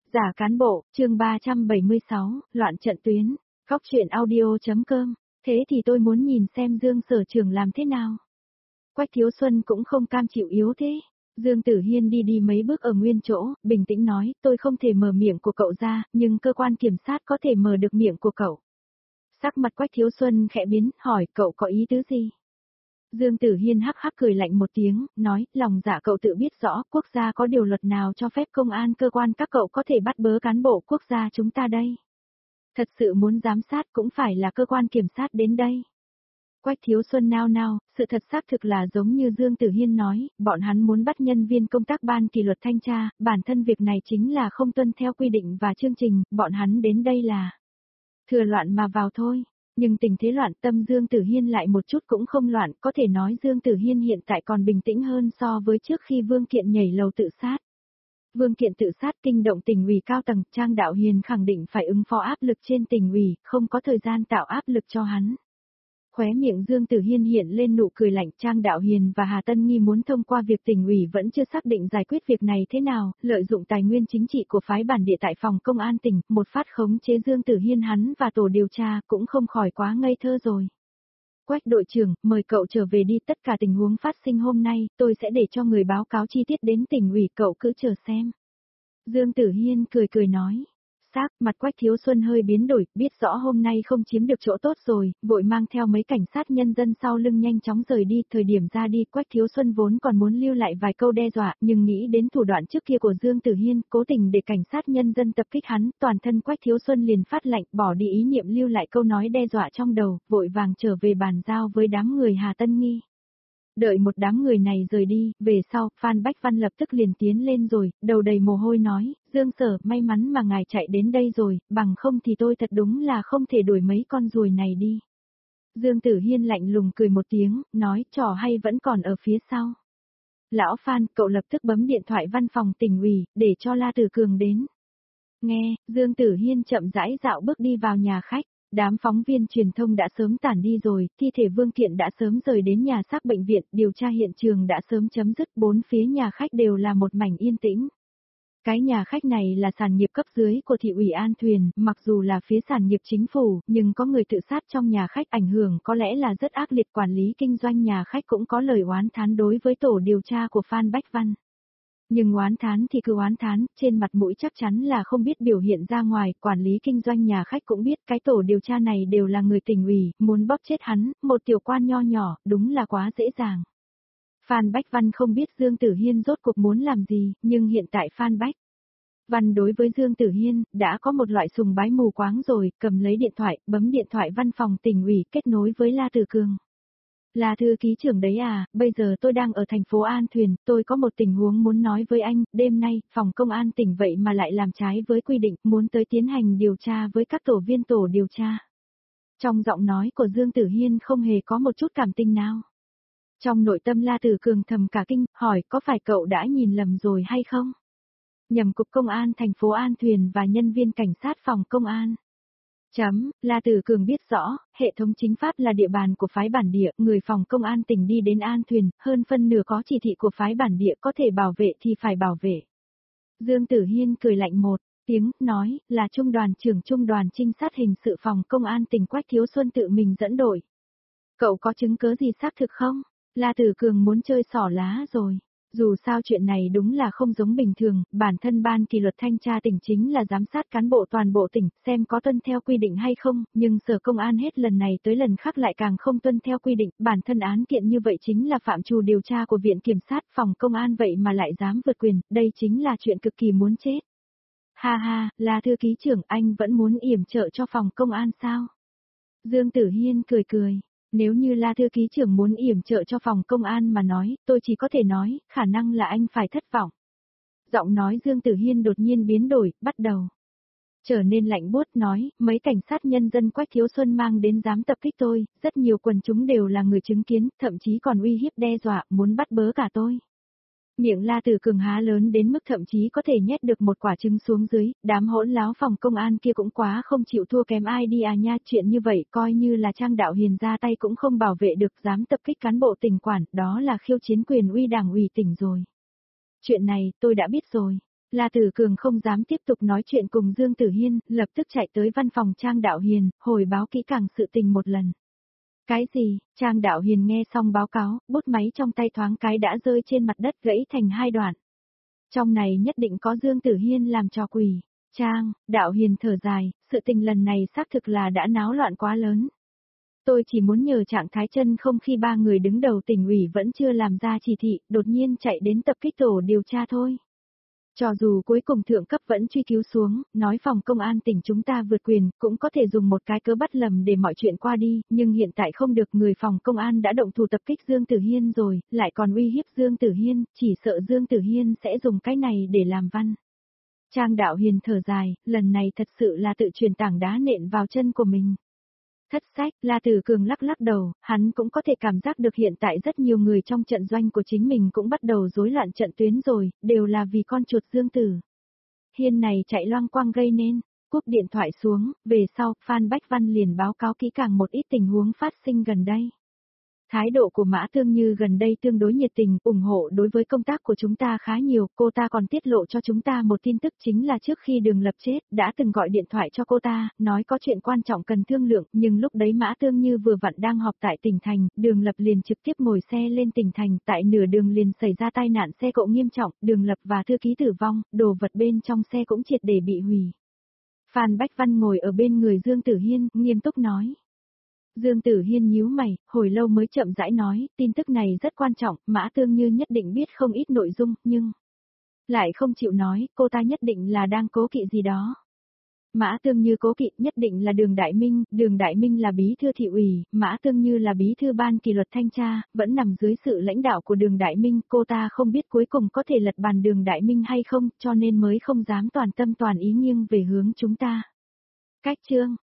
Giả cán bộ, chương 376, loạn trận tuyến, góc truyện audio.com, thế thì tôi muốn nhìn xem Dương Sở Trưởng làm thế nào. Quách Thiếu Xuân cũng không cam chịu yếu thế. Dương Tử Hiên đi mấy bước ở nguyên chỗ, bình tĩnh nói, tôi không thể mở miệng của cậu ra, nhưng cơ quan kiểm sát có thể mở được miệng của cậu. Sắc mặt Quách Thiếu Xuân khẽ biến, hỏi cậu có ý tứ gì? Dương Tử Hiên hắc hắc cười lạnh một tiếng, nói, lòng dạ cậu tự biết rõ, quốc gia có điều luật nào cho phép công an cơ quan các cậu có thể bắt bớ cán bộ quốc gia chúng ta đây. Thật sự muốn giám sát cũng phải là cơ quan kiểm sát đến đây. Quách Thiếu Xuân nao nao, sự thật xác thực là giống như Dương Tử Hiên nói, bọn hắn muốn bắt nhân viên công tác ban kỷ luật thanh tra, bản thân việc này chính là không tuân theo quy định và chương trình, bọn hắn đến đây là thừa loạn mà vào thôi. Nhưng tình thế loạn, tâm Dương Tử Hiên lại một chút cũng không loạn, có thể nói Dương Tử Hiên hiện tại còn bình tĩnh hơn so với trước khi Vương Kiện nhảy lầu tự sát. Vương Kiện tự sát kinh động tỉnh ủy cao tầng, Trang Đạo Hiền khẳng định phải ứng phó áp lực trên tỉnh ủy, không có thời gian tạo áp lực cho hắn. Khóe miệng Dương Tử Hiên hiện lên nụ cười lạnh, Trang Đạo Hiền và Hà Tân Nghi muốn thông qua việc tỉnh ủy vẫn chưa xác định giải quyết việc này thế nào, lợi dụng tài nguyên chính trị của phái bản địa tại phòng công an tỉnh, một phát khống chế Dương Tử Hiên hắn và tổ điều tra cũng không khỏi quá ngây thơ rồi. Quách đội trưởng, mời cậu trở về đi, tất cả tình huống phát sinh hôm nay, tôi sẽ để cho người báo cáo chi tiết đến tỉnh ủy, cậu cứ chờ xem. Dương Tử Hiên cười nói. Mặt Quách Thiếu Xuân hơi biến đổi, biết rõ hôm nay không chiếm được chỗ tốt rồi, vội mang theo mấy cảnh sát nhân dân sau lưng nhanh chóng rời đi, thời điểm ra đi Quách Thiếu Xuân vốn còn muốn lưu lại vài câu đe dọa, nhưng nghĩ đến thủ đoạn trước kia của Dương Tử Hiên, cố tình để cảnh sát nhân dân tập kích hắn, toàn thân Quách Thiếu Xuân liền phát lạnh, bỏ đi ý niệm lưu lại câu nói đe dọa trong đầu, vội vàng trở về bàn giao với đám người Hà Tân Nghi. Đợi một đám người này rời đi, về sau, Phan Bách Văn lập tức liền tiến lên rồi, đầu đầy mồ hôi nói, Dương Sở, may mắn mà ngài chạy đến đây rồi, bằng không thì tôi thật đúng là không thể đuổi mấy con ruồi này đi. Dương Tử Hiên lạnh lùng cười một tiếng, nói, trò hay vẫn còn ở phía sau. Lão Phan, cậu lập tức bấm điện thoại văn phòng tỉnh ủy, để cho La Tử Cường đến. Nghe, Dương Tử Hiên chậm rãi dạo bước đi vào nhà khách. Đám phóng viên truyền thông đã sớm tản đi rồi, thi thể Vương Kiện đã sớm rời đến nhà xác bệnh viện, điều tra hiện trường đã sớm chấm dứt, bốn phía nhà khách đều là một mảnh yên tĩnh. Cái nhà khách này là sản nghiệp cấp dưới của thị ủy An Thuyền, mặc dù là phía sản nghiệp chính phủ, nhưng có người tự sát trong nhà khách ảnh hưởng có lẽ là rất ác liệt, quản lý kinh doanh nhà khách cũng có lời oán thán đối với tổ điều tra của Phan Bách Văn. Nhưng oán thán thì cứ oán thán, trên mặt mũi chắc chắn là không biết biểu hiện ra ngoài, quản lý kinh doanh nhà khách cũng biết cái tổ điều tra này đều là người tỉnh ủy, muốn bóp chết hắn, một tiểu quan nho nhỏ, đúng là quá dễ dàng. Phan Bách Văn không biết Dương Tử Hiên rốt cuộc muốn làm gì, nhưng hiện tại Phan Bách Văn đối với Dương Tử Hiên, đã có một loại sùng bái mù quáng rồi, cầm lấy điện thoại, bấm điện thoại văn phòng tỉnh ủy, kết nối với La Tử Cường. Là thư ký trưởng đấy à, bây giờ tôi đang ở thành phố An Thuyền, tôi có một tình huống muốn nói với anh, đêm nay, phòng công an tỉnh vậy mà lại làm trái với quy định, muốn tới tiến hành điều tra với các tổ viên tổ điều tra. Trong giọng nói của Dương Tử Hiên không hề có một chút cảm tình nào. Trong nội tâm La Tử Cường thầm cả kinh, hỏi có phải cậu đã nhìn lầm rồi hay không? Nhầm cục công an thành phố An Thuyền và nhân viên cảnh sát phòng công an. La Tử Cường biết rõ, hệ thống chính pháp là địa bàn của phái bản địa, người phòng công an tỉnh đi đến An Thuyền, hơn phân nửa có chỉ thị của phái bản địa có thể bảo vệ thì phải bảo vệ. Dương Tử Hiên cười lạnh một tiếng, nói, là trung đoàn trưởng trung đoàn trinh sát hình sự phòng công an tỉnh Quách Thiếu Xuân tự mình dẫn đội. Cậu có chứng cứ gì xác thực không? La Tử Cường muốn chơi xỏ lá rồi. Dù sao chuyện này đúng là không giống bình thường, bản thân ban kỷ luật thanh tra tỉnh chính là giám sát cán bộ toàn bộ tỉnh, xem có tuân theo quy định hay không, nhưng sở công an hết lần này tới lần khác lại càng không tuân theo quy định, bản thân án kiện như vậy chính là phạm trù điều tra của viện kiểm sát, phòng công an vậy mà lại dám vượt quyền, đây chính là chuyện cực kỳ muốn chết. Ha ha, là thư ký trưởng, anh vẫn muốn yểm trợ cho phòng công an sao? Dương Tử Hiên cười. Nếu như La thư ký trưởng muốn yểm trợ cho phòng công an mà nói, tôi chỉ có thể nói, khả năng là anh phải thất vọng. Giọng nói Dương Tử Hiên đột nhiên biến đổi, bắt đầu trở nên lạnh buốt, nói, mấy cảnh sát nhân dân Quách Thiếu Xuân mang đến dám tập kích tôi, rất nhiều quần chúng đều là người chứng kiến, thậm chí còn uy hiếp đe dọa, muốn bắt bớ cả tôi. Miệng La Tử Cường há lớn đến mức thậm chí có thể nhét được một quả trứng xuống dưới, đám hỗn láo phòng công an kia cũng quá không chịu thua kém ai đi à nha, chuyện như vậy coi như là Trang Đạo Hiền ra tay cũng không bảo vệ được, dám tập kích cán bộ tỉnh quản, đó là khiêu chiến quyền uy đảng ủy tỉnh rồi. Chuyện này, tôi đã biết rồi. La Tử Cường không dám tiếp tục nói chuyện cùng Dương Tử Hiên, lập tức chạy tới văn phòng Trang Đạo Hiền, hồi báo kỹ càng sự tình một lần. Cái gì? Trang Đạo Hiền nghe xong báo cáo, bút máy trong tay thoáng cái đã rơi trên mặt đất gãy thành hai đoạn. Trong này nhất định có Dương Tử Hiên làm trò quỷ. Trang, Đạo Hiền thở dài, sự tình lần này xác thực là đã náo loạn quá lớn. Tôi chỉ muốn nhờ trạng thái chân không khi ba người đứng đầu tỉnh ủy vẫn chưa làm ra chỉ thị, đột nhiên chạy đến tập kích tổ điều tra thôi. Cho dù cuối cùng thượng cấp vẫn truy cứu xuống, nói phòng công an tỉnh chúng ta vượt quyền, cũng có thể dùng một cái cớ bắt lầm để mọi chuyện qua đi, nhưng hiện tại không được, người phòng công an đã động thủ tập kích Dương Tử Hiên rồi, lại còn uy hiếp Dương Tử Hiên, chỉ sợ Dương Tử Hiên sẽ dùng cái này để làm văn. Trang Đạo Hiền thở dài, lần này thật sự là tự truyền tảng đá nện vào chân của mình. Thất sách, La Tử Cường lắc lắc đầu, hắn cũng có thể cảm giác được hiện tại rất nhiều người trong trận doanh của chính mình cũng bắt đầu rối loạn trận tuyến rồi, đều là vì con chuột Dương Tử Hiên này chạy loang quang gây nên. Cúp điện thoại xuống, về sau, Phan Bách Văn liền báo cáo kỹ càng một ít tình huống phát sinh gần đây. Thái độ của Mã Tương Như gần đây tương đối nhiệt tình, ủng hộ đối với công tác của chúng ta khá nhiều, cô ta còn tiết lộ cho chúng ta một tin tức chính là trước khi Đường Lập chết, đã từng gọi điện thoại cho cô ta, nói có chuyện quan trọng cần thương lượng, nhưng lúc đấy Mã Tương Như vừa vặn đang họp tại tỉnh thành, Đường Lập liền trực tiếp ngồi xe lên tỉnh thành, tại nửa đường liền xảy ra tai nạn xe cộ nghiêm trọng, Đường Lập và thư ký tử vong, đồ vật bên trong xe cũng triệt để bị hủy. Phan Bách Văn ngồi ở bên người Dương Tử Hiên, nghiêm túc nói. Dương Tử Hiên nhíu mày, hồi lâu mới chậm rãi nói, tin tức này rất quan trọng, Mã Tương Như nhất định biết không ít nội dung, nhưng lại không chịu nói, cô ta nhất định là đang cố kỵ gì đó. Mã Tương Như cố kỵ nhất định là Đường Đại Minh là bí thư thị ủy, Mã Tương Như là bí thư ban kỷ luật thanh tra, vẫn nằm dưới sự lãnh đạo của Đường Đại Minh, cô ta không biết cuối cùng có thể lật bàn Đường Đại Minh hay không, cho nên mới không dám toàn tâm toàn ý nghiêng về hướng chúng ta. Cách chương